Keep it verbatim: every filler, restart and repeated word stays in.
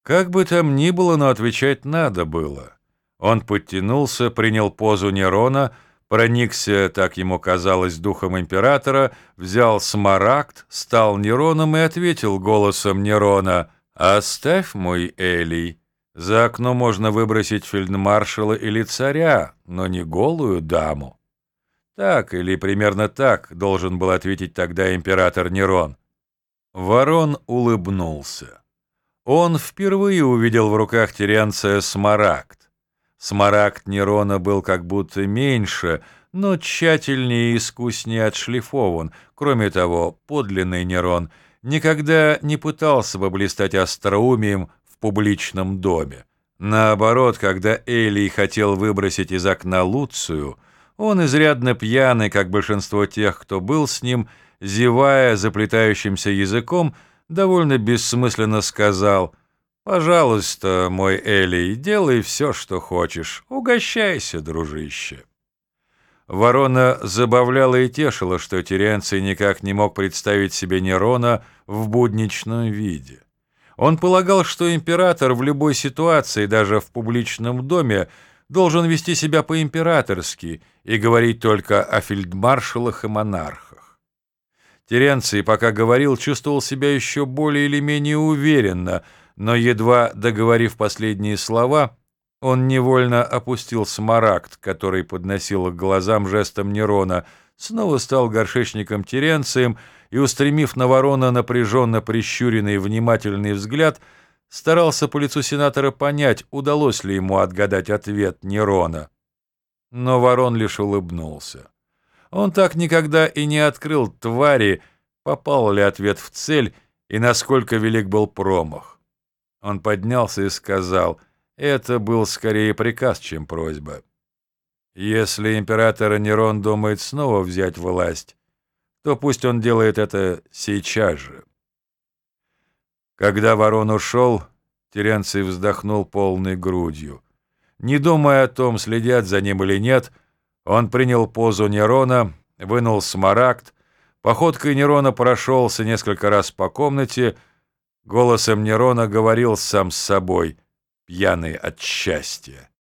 Как бы там ни было, но отвечать надо было. Он подтянулся, принял позу Нерона, проникся, так ему казалось, духом императора, взял смарагд, стал Нероном и ответил голосом Нерона: «Оставь, мой Элий, за окно можно выбросить фельдмаршала или царя, но не голую даму». Так или примерно так должен был ответить тогда император Нерон. Ворон улыбнулся. Он впервые увидел в руках Теренция смарагд. Смарагд Нерона был как будто меньше, но тщательнее и искуснее отшлифован. Кроме того, подлинный Нерон никогда не пытался бы блистать остроумием в публичном доме. Наоборот, когда Элий хотел выбросить из окна Луцию, он, изрядно пьяный, как большинство тех, кто был с ним, зевая заплетающимся языком, довольно бессмысленно сказал: «Пожалуйста, мой Элий, делай все, что хочешь. Угощайся, дружище». Ворона забавляла и тешила, что Теренций никак не мог представить себе Нерона в будничном виде. Он полагал, что император в любой ситуации, даже в публичном доме, должен вести себя по-императорски и говорить только о фельдмаршалах и монархах. Теренций, пока говорил, чувствовал себя еще более или менее уверенно, но, едва договорив последние слова, он невольно опустил смарагд, который подносил к глазам жестом Нерона, снова стал горшечником Теренцием и, устремив на Ворона напряженно прищуренный внимательный взгляд, старался по лицу сенатора понять, удалось ли ему отгадать ответ Нерона. Но Ворон лишь улыбнулся. Он так никогда и не открыл твари, попал ли ответ в цель и насколько велик был промах. Он поднялся и сказал: это был скорее приказ, чем просьба. Если император Нерон думает снова взять власть, то пусть он делает это сейчас же. Когда Ворон ушел, Теренций вздохнул полной грудью. Не думая о том, следят за ним или нет, он принял позу Нерона, вынул смарагд, походкой Нерона прошелся несколько раз по комнате, голосом Нерона говорил сам с собой, пьяный от счастья.